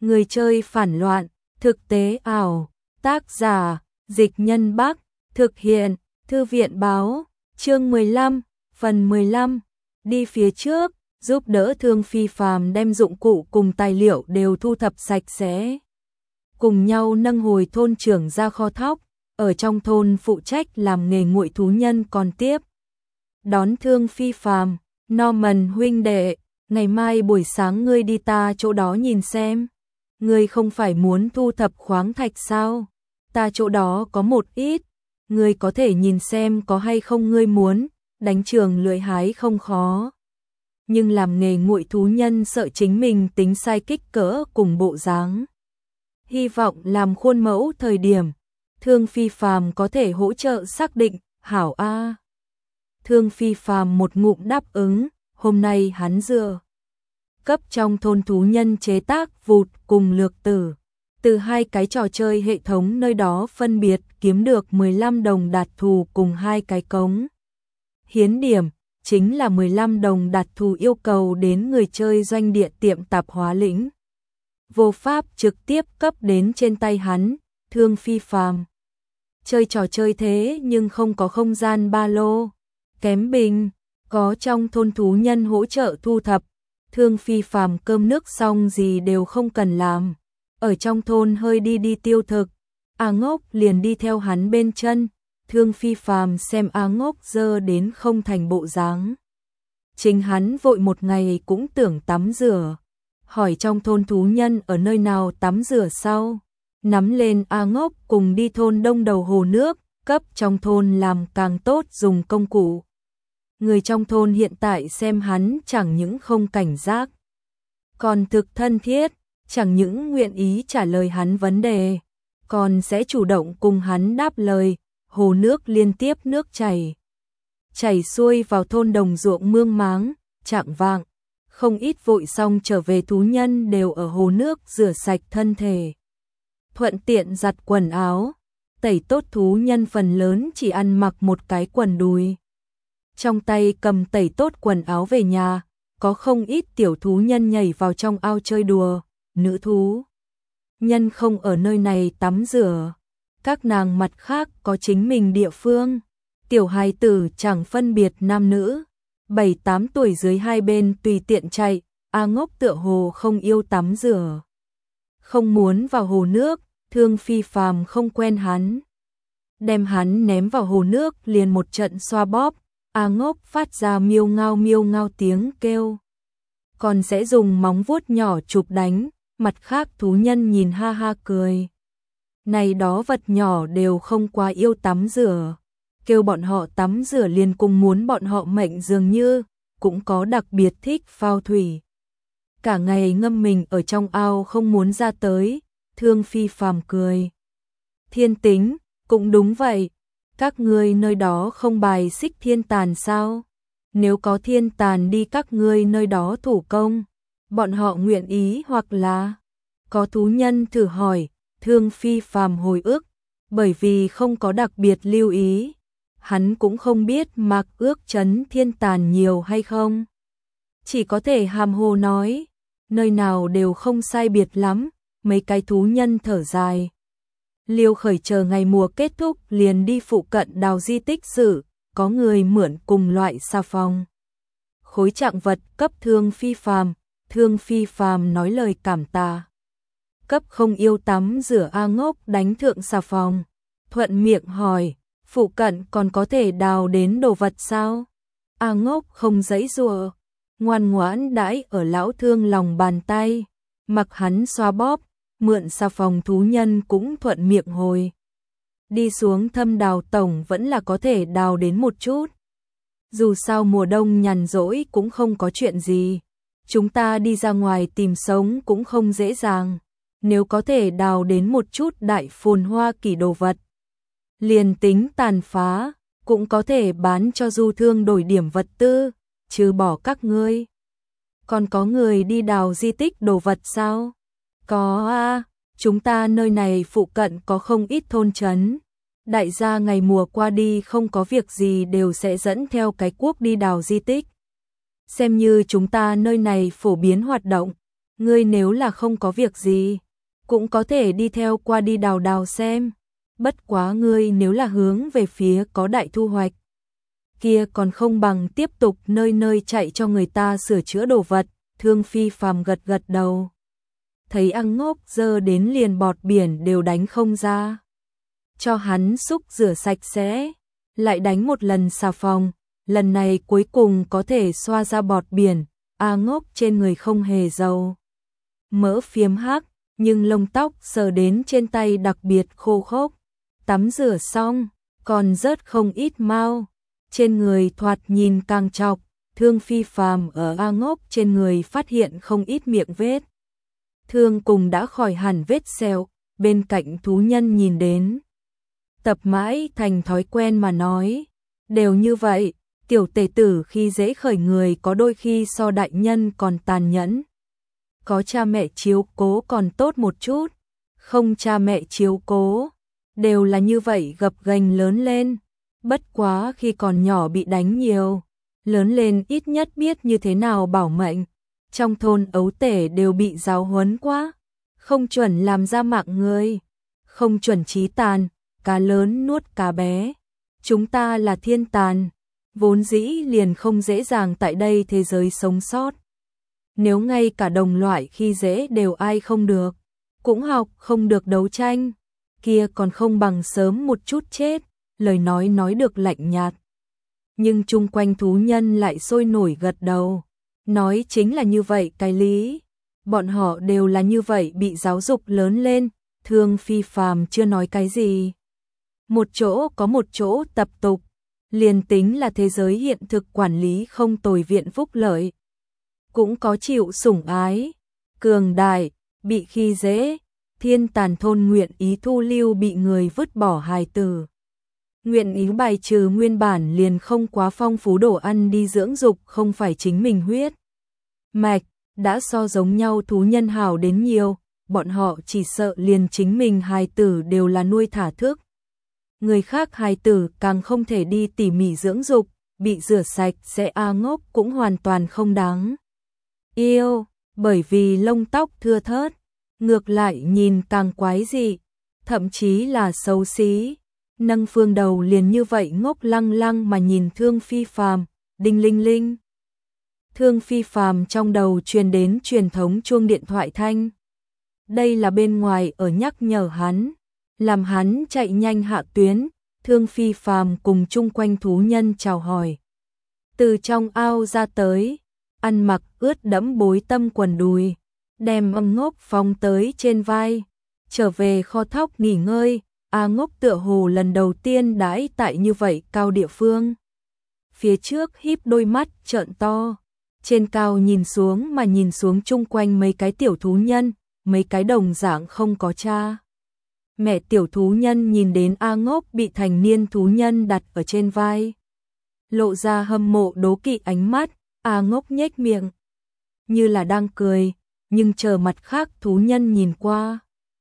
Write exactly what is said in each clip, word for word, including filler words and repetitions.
Người chơi phản loạn, thực tế ảo, tác giả, Dịch Nhân Bắc, thực hiện, Thư viện báo, chương mười lăm, phần mười lăm, đi phía trước, giúp đỡ Thương Phi Phàm đem dụng cụ cùng tài liệu đều thu thập sạch sẽ. Cùng nhau nâng hồi thôn trưởng ra kho thóc, ở trong thôn phụ trách làm nghề nguội thú nhân còn tiếp. Đón Thương Phi Phàm, Norman huynh đệ, ngày mai buổi sáng ngươi đi ta chỗ đó nhìn xem. Ngươi không phải muốn thu thập khoáng thạch sao? Ta chỗ đó có một ít, ngươi có thể nhìn xem có hay không ngươi muốn, đánh trường lưỡi hái không khó. Nhưng làm nghề nguội thú nhân sợ chính mình tính sai kích cỡ cùng bộ dáng. Hy vọng làm khuôn mẫu thời điểm, Thương Phi Phàm có thể hỗ trợ xác định, hảo a. Thương Phi Phàm một ngụm đáp ứng, hôm nay hắn dựa cấp trong thôn thú nhân chế tác vụt cùng lược tử. Từ hai cái trò chơi hệ thống nơi đó phân biệt kiếm được mười lăm đồng đạt thù cùng hai cái cống. Hiến điểm, chính là mười lăm đồng đạt thù yêu cầu đến người chơi doanh địa tiệm tạp hóa lĩnh. Vô pháp trực tiếp cấp đến trên tay hắn, Thương Phi Phàm. Chơi trò chơi thế nhưng không có không gian ba lô. Kém bình, có trong thôn thú nhân hỗ trợ thu thập. Thương Phi Phàm cơm nước xong gì đều không cần làm. Ở trong thôn hơi đi đi tiêu thực. A Ngốc liền đi theo hắn bên chân. Thương Phi Phàm xem A Ngốc dơ đến không thành bộ dáng. Chính hắn vội một ngày cũng tưởng tắm rửa. Hỏi trong thôn thú nhân ở nơi nào tắm rửa sau. Nắm lên A Ngốc cùng đi thôn đông đầu hồ nước, cấp trong thôn làm càng tốt dùng công cụ. Người trong thôn hiện tại xem hắn chẳng những không cảnh giác, còn thực thân thiết, chẳng những nguyện ý trả lời hắn vấn đề, còn sẽ chủ động cùng hắn đáp lời, hồ nước liên tiếp nước chảy. Chảy xuôi vào thôn đồng ruộng mương máng, chạng vạng, không ít vội xong trở về thú nhân đều ở hồ nước rửa sạch thân thể. Thuận tiện giặt quần áo, tẩy tốt thú nhân phần lớn chỉ ăn mặc một cái quần đùi. Trong tay cầm tẩy tốt quần áo về nhà, có không ít tiểu thú nhân nhảy vào trong ao chơi đùa, nữ thú nhân không ở nơi này tắm rửa. Các nàng mặt khác có chính mình địa phương, tiểu hài tử chẳng phân biệt nam nữ, bảy tám tuổi dưới hai bên tùy tiện chạy, A Ngốc tựa hồ không yêu tắm rửa. Không muốn vào hồ nước, Thương Phi Phàm không quen hắn. Đem hắn ném vào hồ nước liền một trận xoa bóp, A Ngốc phát ra miêu ngao miêu ngao tiếng kêu. Còn sẽ dùng móng vuốt nhỏ chụp đánh, mặt khác thú nhân nhìn ha ha cười. Này đó vật nhỏ đều không quá yêu tắm rửa. Kêu bọn họ tắm rửa liền cùng muốn bọn họ mệnh dường như, cũng có đặc biệt thích phao thủy. Cả ngày ngâm mình ở trong ao không muốn ra tới, Thương Phi Phàm cười. Thiên tính, cũng đúng vậy. Các ngươi nơi đó không bài xích thiên tàn sao? Nếu có thiên tàn đi các ngươi nơi đó thủ công, bọn họ nguyện ý hoặc là... Có thú nhân thử hỏi, Thương Phi Phàm hồi ức, bởi vì không có đặc biệt lưu ý. Hắn cũng không biết Mạc Ước Trấn thiên tàn nhiều hay không. Chỉ có thể hàm hồ nói, nơi nào đều không sai biệt lắm, mấy cái thú nhân thở dài. Liêu Khởi chờ ngày mùa kết thúc liền đi phụ cận đào di tích sử, có người mượn cùng loại xà phòng. Khối trạng vật cấp Thương Phi Phàm, Thương Phi Phàm nói lời cảm tạ. Cấp không yêu tắm rửa A Ngốc đánh thượng xà phòng, thuận miệng hỏi, phụ cận còn có thể đào đến đồ vật sao? A Ngốc không giãy giụa, ngoan ngoãn đãi ở lão Thương lòng bàn tay, mặc hắn xoa bóp. Mượn xà phòng thú nhân cũng thuận miệng hồi. Đi xuống thâm đào tổng vẫn là có thể đào đến một chút. Dù sao mùa đông nhàn rỗi cũng không có chuyện gì. Chúng ta đi ra ngoài tìm sống cũng không dễ dàng. Nếu có thể đào đến một chút đại phồn hoa kỳ đồ vật, liền tính tàn phá, cũng có thể bán cho du thương đổi điểm vật tư, trừ bỏ các ngươi. Còn có người đi đào di tích đồ vật sao? Có a, à, chúng ta nơi này phụ cận có không ít thôn trấn. Đại gia ngày mùa qua đi không có việc gì đều sẽ dẫn theo cái cuốc đi đào di tích. Xem như chúng ta nơi này phổ biến hoạt động, Ngươi nếu là không có việc gì, cũng có thể đi theo qua đi đào đào xem. Bất quá ngươi nếu là hướng về phía có đại thu hoạch, kia còn không bằng tiếp tục nơi nơi chạy cho người ta sửa chữa đồ vật. Thương Phi Phàm gật gật đầu. Thấy A Ngốc dơ đến liền bọt biển đều đánh không ra. Cho hắn xúc rửa sạch sẽ, lại đánh một lần xà phòng, lần này cuối cùng có thể xoa ra bọt biển. A Ngốc trên người không hề dầu mỡ phiếm hắc, nhưng lông tóc sờ đến trên tay đặc biệt khô khốc. Tắm rửa xong, còn rớt không ít mao. Trên người thoạt nhìn càng chọc. Thương Phi Phàm ở A Ngốc trên người phát hiện không ít miệng vết thương cùng đã khỏi hẳn vết sẹo. Bên cạnh thú nhân nhìn đến, tập mãi thành thói quen mà nói, đều như vậy, tiểu tể tử khi dễ khởi người có đôi khi so đại nhân còn tàn nhẫn. Có cha mẹ chiếu cố còn tốt một chút, không cha mẹ chiếu cố, đều là như vậy gập ghềnh lớn lên. Bất quá khi còn nhỏ bị đánh nhiều, lớn lên ít nhất biết như thế nào bảo mệnh. Trong thôn ấu tể đều bị giáo huấn quá, không chuẩn làm ra mạng người, không chuẩn chí tàn, cá lớn nuốt cá bé. Chúng ta là thiên tàn, vốn dĩ liền không dễ dàng tại đây thế giới sống sót. Nếu ngay cả đồng loại khi dễ đều ai không được, cũng học không được đấu tranh, kia còn không bằng sớm một chút chết. Lời nói nói được lạnh nhạt, nhưng chung quanh thú nhân lại sôi nổi gật đầu, nói chính là như vậy cái lý. Bọn họ đều là như vậy bị giáo dục lớn lên. Thương Phi Phàm chưa nói cái gì. Một chỗ có một chỗ tập tục, liền tính là thế giới hiện thực quản lý không tồi viện phúc lợi, cũng có chịu sủng ái, cường đại, bị khi dễ. Thiên tàn thôn nguyện ý thu lưu bị người vứt bỏ hài tử, nguyện ý bài trừ nguyên bản liền không quá phong phú đồ ăn đi dưỡng dục không phải chính mình huyết mạch, đã so giống nhau thú nhân hảo đến nhiều. Bọn họ chỉ sợ liền chính mình hài tử đều là nuôi thả thức, người khác hài tử càng không thể đi tỉ mỉ dưỡng dục, bị rửa sạch sẽ. A Ngốc cũng hoàn toàn không đáng yêu, bởi vì lông tóc thưa thớt, ngược lại nhìn càng quái dị, thậm chí là xấu xí. Nâng phương đầu liền như vậy ngốc lăng lăng mà nhìn Thương Phi Phàm. Đinh linh linh. Thương Phi Phàm trong đầu truyền đến truyền thống chuông điện thoại thanh. Đây là bên ngoài ở nhắc nhở hắn, làm hắn chạy nhanh hạ tuyến. Thương Phi Phàm cùng chung quanh thú nhân chào hỏi, từ trong ao ra tới, ăn mặc ướt đẫm bối tâm quần đùi, đem A Ngốc phóng tới trên vai, trở về kho thóc nghỉ ngơi. A Ngốc tựa hồ lần đầu tiên đãi tại như vậy cao địa phương. Phía trước híp đôi mắt trợn to, trên cao nhìn xuống mà nhìn xuống chung quanh mấy cái tiểu thú nhân, mấy cái đồng dạng không có cha mẹ tiểu thú nhân nhìn đến A Ngốc bị thành niên thú nhân đặt ở trên vai, lộ ra hâm mộ đố kỵ ánh mắt. A Ngốc nhếch miệng, như là đang cười, nhưng chờ mặt khác thú nhân nhìn qua,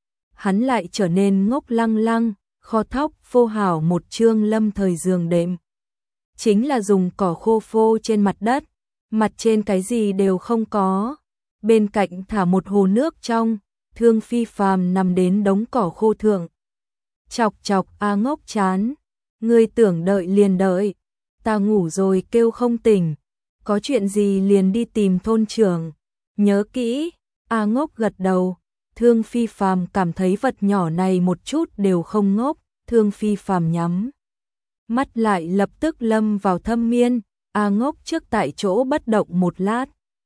hắn lại trở nên ngốc lăng lăng. Kho thóc phô hảo một chương lâm thời giường đệm, chính là dùng cỏ khô phô trên mặt đất, mặt trên cái gì đều không có. Bên cạnh thả một hồ nước trong. Thương Phi Phàm nằm đến đống cỏ khô thượng, chọc chọc A Ngốc chán. Ngươi tưởng đợi liền đợi, ta ngủ rồi kêu không tỉnh, có chuyện gì liền đi tìm thôn trưởng, nhớ kỹ. A Ngốc gật đầu. Thương Phi Phàm cảm thấy vật nhỏ này một chút đều không ngốc. Thương Phi Phàm nhắm mắt lại lập tức lâm vào thâm miên. A Ngốc trước tại chỗ bất động một lát,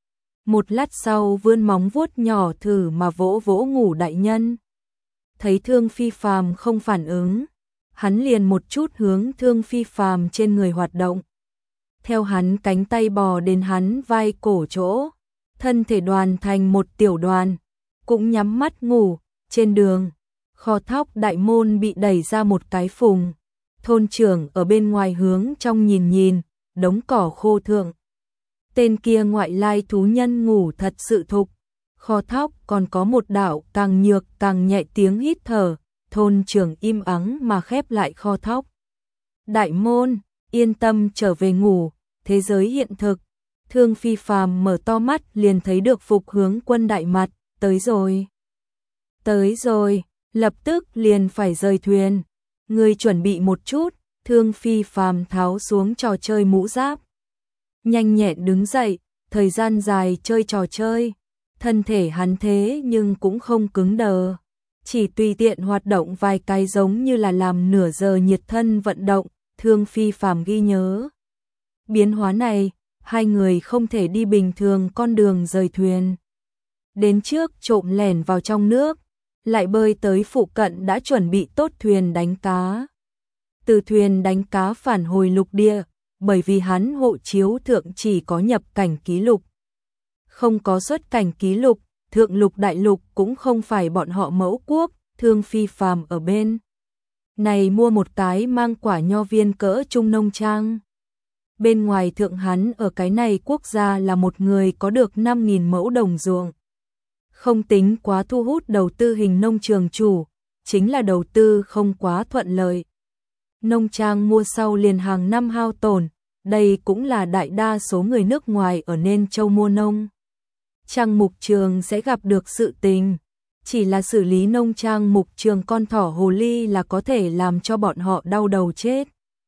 một lát sau vươn móng vuốt nhỏ thử mà vỗ vỗ ngủ đại nhân. Thấy Thương Phi Phàm không phản ứng, hắn liền một chút hướng Thương Phi Phàm trên người hoạt động, theo hắn cánh tay bò đến hắn vai cổ chỗ, thân thể đoàn thành một tiểu đoàn, cũng nhắm mắt ngủ. Trên đường, kho thóc đại môn bị đẩy ra một cái phùng, thôn trưởng ở bên ngoài hướng trong nhìn nhìn, đống cỏ khô thượng. Tên kia ngoại lai thú nhân ngủ thật sự thục, kho thóc còn có một đạo càng nhược càng nhẹ tiếng hít thở. Thôn trưởng im ắng mà khép lại kho thóc đại môn, yên tâm trở về ngủ. Thế giới hiện thực, Thương Phi Phàm mở to mắt liền thấy được Phục Hướng Quân đại mặt, tới rồi. Tới rồi, lập tức liền phải rời thuyền. Ngươi chuẩn bị một chút, Thương Phi Phàm tháo xuống trò chơi mũ giáp. Nhanh nhẹn đứng dậy, thời gian dài chơi trò chơi. Thân thể hắn thế nhưng cũng không cứng đờ. Chỉ tùy tiện hoạt động vài cái giống như là làm nửa giờ nhiệt thân vận động, Thương Phi Phàm ghi nhớ. Biến hóa này, hai người không thể đi bình thường con đường rời thuyền. Đến trước trộm lẻn vào trong nước, lại bơi tới phụ cận đã chuẩn bị tốt thuyền đánh cá. Từ thuyền đánh cá phản hồi lục địa, bởi vì hắn hộ chiếu thượng chỉ có nhập cảnh ký lục. Không có xuất cảnh ký lục, thượng lục đại lục cũng không phải bọn họ mẫu quốc, Thương Phi Phàm ở bên này mua một cái mang quả nho viên cỡ trung nông trang. Bên ngoài thượng hắn ở cái này quốc gia là một người có được năm nghìn mẫu đồng ruộng. Không tính quá thu hút đầu tư hình nông trường chủ, chính là đầu tư không quá thuận lợi. Nông trang mua sau liền hàng năm hao tổn, đây cũng là đại đa số người nước ngoài ở nên châu mua nông trang mục trường sẽ gặp được sự tình. Chỉ là xử lý nông trang mục trường con thỏ hồ ly là có thể làm cho bọn họ đau đầu chết.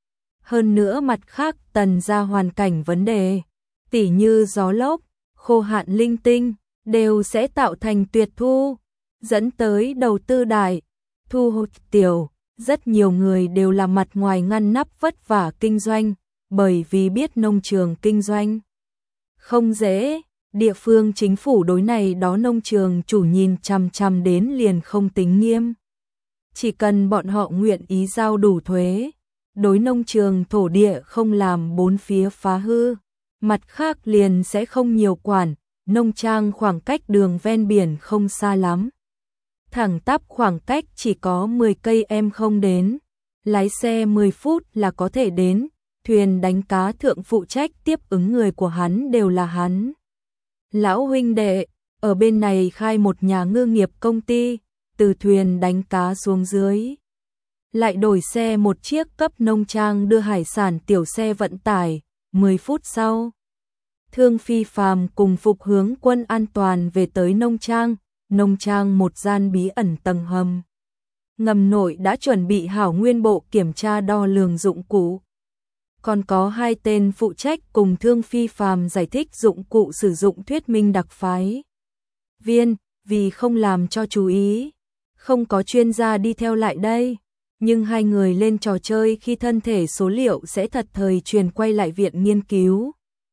Hơn nữa mặt khác tần ra hoàn cảnh vấn đề, tỉ như gió lốc, khô hạn linh tinh, đều sẽ tạo thành tuyệt thu, dẫn tới đầu tư đại, thu hút tiểu. Rất nhiều người đều là mặt ngoài ngăn nắp vất vả kinh doanh, bởi vì biết nông trường kinh doanh không dễ. Địa phương chính phủ đối này đó nông trường chủ nhìn chằm chằm đến liền không tính nghiêm. Chỉ cần bọn họ nguyện ý giao đủ thuế, đối nông trường thổ địa không làm bốn phía phá hư, mặt khác liền sẽ không nhiều quản, nông trang khoảng cách đường ven biển không xa lắm. Thẳng tắp khoảng cách chỉ có mười cây em không đến, lái xe mười phút là có thể đến, thuyền đánh cá thượng phụ trách tiếp ứng người của hắn đều là hắn. Lão huynh đệ, ở bên này khai một nhà ngư nghiệp công ty, từ thuyền đánh cá xuống dưới. Lại đổi xe một chiếc cấp nông trang đưa hải sản tiểu xe vận tải, mười phút sau. Thương Phi Phàm cùng Phục Hướng Quân an toàn về tới nông trang, nông trang một gian bí ẩn tầng hầm. Ngầm nội đã chuẩn bị hảo nguyên bộ kiểm tra đo lường dụng cụ. Còn có hai tên phụ trách cùng Thương Phi Phàm giải thích dụng cụ sử dụng thuyết minh đặc phái viên, vì không làm cho chú ý, không có chuyên gia đi theo lại đây, nhưng hai người lên trò chơi khi thân thể số liệu sẽ thật thời truyền quay lại viện nghiên cứu.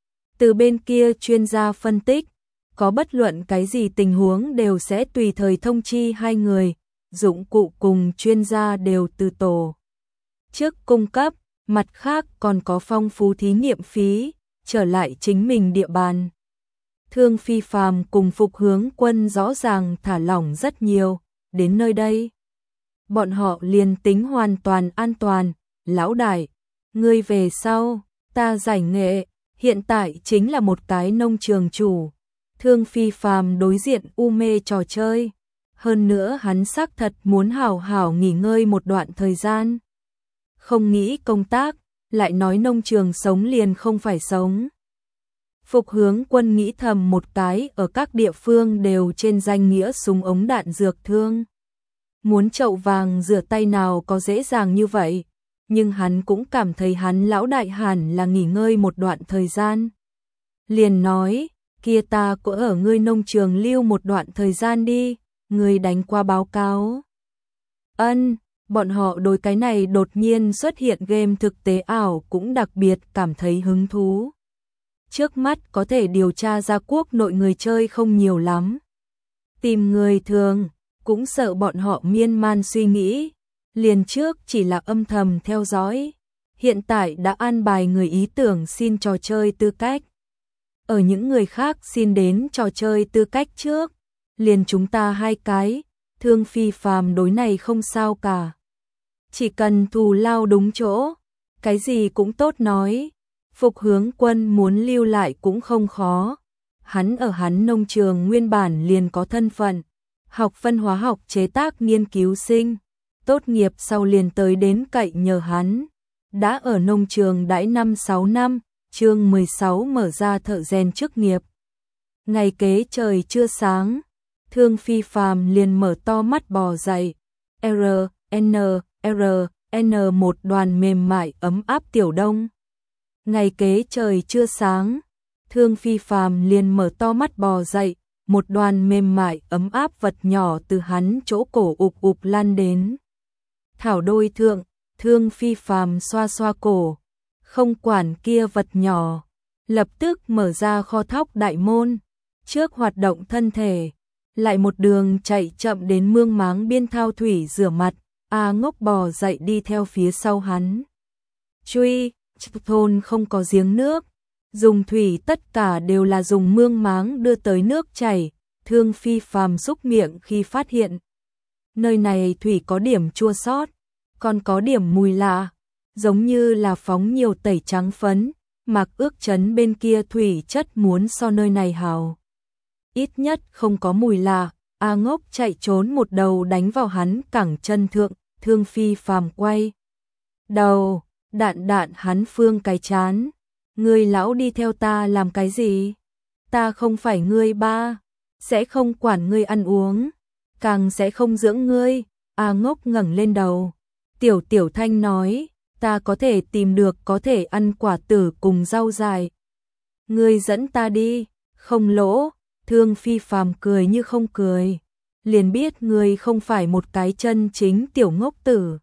Từ bên kia chuyên gia phân tích, có bất luận cái gì tình huống đều sẽ tùy thời thông chi hai người, dụng cụ cùng chuyên gia đều từ tổ trước cung cấp. Mặt khác còn có phong phú thí nghiệm phí, trở lại chính mình địa bàn. Thương Phi Phàm cùng Phục Hướng Quân rõ ràng thả lỏng rất nhiều, đến nơi đây. Bọn họ liền tính hoàn toàn an toàn, lão đại, ngươi về sau, ta giải nghệ, hiện tại chính là một cái nông trường chủ. Thương Phi Phàm đối diện u mê trò chơi, hơn nữa hắn xác thật muốn hảo hảo nghỉ ngơi một đoạn thời gian. Không nghĩ công tác, lại nói nông trường sống liền không phải sống. Phục Hướng Quân nghĩ thầm một cái ở các địa phương đều trên danh nghĩa súng ống đạn dược thương. Muốn chậu vàng rửa tay nào có dễ dàng như vậy, nhưng hắn cũng cảm thấy hắn lão đại hẳn là nghỉ ngơi một đoạn thời gian. Liền nói, kia ta cũng ở ngươi nông trường lưu một đoạn thời gian đi, ngươi đánh qua báo cáo. Ân. Bọn họ đối cái này đột nhiên xuất hiện game thực tế ảo cũng đặc biệt cảm thấy hứng thú. Trước mắt có thể điều tra ra quốc nội người chơi không nhiều lắm. Tìm người thường, cũng sợ bọn họ miên man suy nghĩ. Liền trước chỉ là âm thầm theo dõi. Hiện tại đã an bài người ý tưởng xin trò chơi tư cách. Ở những người khác xin đến trò chơi tư cách trước. Liền chúng ta hai cái, Thương Phi Phàm đối này không sao cả. Chỉ cần thù lao đúng chỗ, cái gì cũng tốt nói. Phục Hướng Quân muốn lưu lại cũng không khó. Hắn ở hắn nông trường nguyên bản liền có thân phận, học phân hóa học chế tác nghiên cứu sinh, tốt nghiệp sau liền tới đến cậy nhờ hắn. Đã ở nông trường đãi năm sáu năm, chương mười sáu mở ra thợ rèn chức nghiệp. Ngày kế trời chưa sáng, Thương Phi Phàm liền mở to mắt bò dậy. R, N, R, N một đoàn mềm mại ấm áp tiểu đông. Ngày kế trời chưa sáng, Thương Phi Phàm liền mở to mắt bò dậy, một đoàn mềm mại ấm áp vật nhỏ từ hắn chỗ cổ ục ục lan đến. Thảo đôi thượng, Thương Phi Phàm xoa xoa cổ, không quản kia vật nhỏ, lập tức mở ra kho thóc đại môn, trước hoạt động thân thể, lại một đường chạy chậm đến mương máng biên thao thủy rửa mặt, A Ngốc bò dậy đi theo phía sau hắn. Truy, thôn không có giếng nước, dùng thủy tất cả đều là dùng mương máng đưa tới nước chảy. Thương Phi Phàm xúc miệng khi phát hiện nơi này thủy có điểm chua xót, còn có điểm mùi lạ, giống như là phóng nhiều tẩy trắng phấn, mặc ước chấn bên kia thủy chất muốn so nơi này hào. Ít nhất không có mùi lạ. A Ngốc chạy trốn một đầu đánh vào hắn cẳng chân thượng. Thương Phi Phàm quay đầu, đạn đạn hắn phương cái chán. Ngươi lão đi theo ta làm cái gì? Ta không phải ngươi ba, sẽ không quản ngươi ăn uống, càng sẽ không dưỡng ngươi. A Ngốc ngẩng lên đầu, tiểu tiểu thanh nói, ta có thể tìm được có thể ăn quả tử cùng rau dài. Ngươi dẫn ta đi, không lỗ. Thương Phi Phàm cười như không cười, liền biết ngươi không phải một cái chân chính tiểu ngốc tử.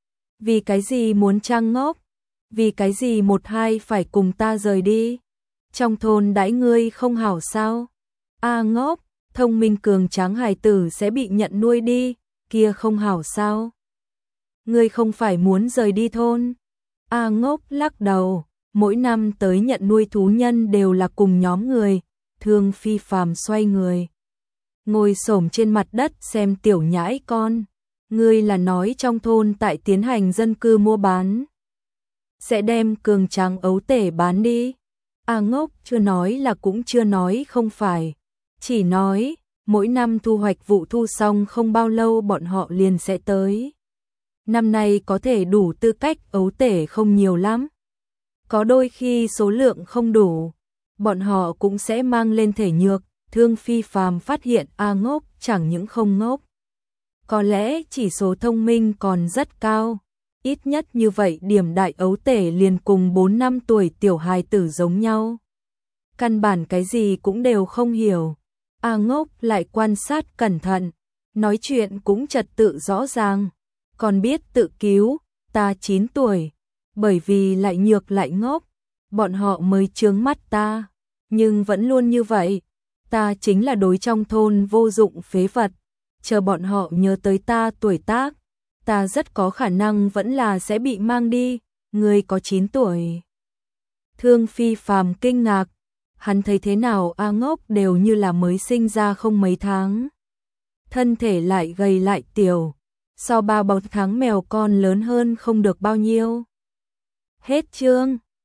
Vì cái gì muốn trang ngốc? Vì cái gì một hai phải cùng ta rời đi? Trong thôn đãi ngươi không hảo sao? A Ngốc, thông minh cường tráng hài tử sẽ bị nhận nuôi đi, kia không hảo sao? Ngươi không phải muốn rời đi thôn? A Ngốc lắc đầu, mỗi năm tới nhận nuôi thú nhân đều là cùng nhóm người. Thương Phi Phàm xoay người, ngồi xổm trên mặt đất xem tiểu nhãi con. Ngươi là nói trong thôn tại tiến hành dân cư mua bán, sẽ đem cường tráng ấu tể bán đi? A Ngốc chưa nói là cũng chưa nói không phải, chỉ nói mỗi năm thu hoạch vụ thu xong không bao lâu bọn họ liền sẽ tới. Năm nay có thể đủ tư cách ấu tể không nhiều lắm, có đôi khi số lượng không đủ, bọn họ cũng sẽ mang lên thể nhược. Thương Phi Phàm phát hiện A Ngốc chẳng những không ngốc, có lẽ chỉ số thông minh còn rất cao, ít nhất như vậy điểm đại ấu tể liền cùng bốn năm tuổi tiểu hài tử giống nhau. Căn bản cái gì cũng đều không hiểu. A Ngốc lại quan sát cẩn thận, nói chuyện cũng trật tự rõ ràng, còn biết tự cứu. Ta chín tuổi, bởi vì lại nhược lại ngốc, bọn họ mới chướng mắt ta, nhưng vẫn luôn như vậy. Ta chính là đối trong thôn vô dụng phế vật, chờ bọn họ nhớ tới ta tuổi tác, ta rất có khả năng vẫn là sẽ bị mang đi. Ngươi có chín tuổi. Thương Phi Phàm kinh ngạc, hắn thấy thế nào A Ngốc đều như là mới sinh ra không mấy tháng, thân thể lại gầy lại tiểu, so ba bốn tháng mèo con lớn hơn không được bao nhiêu. Hết chương.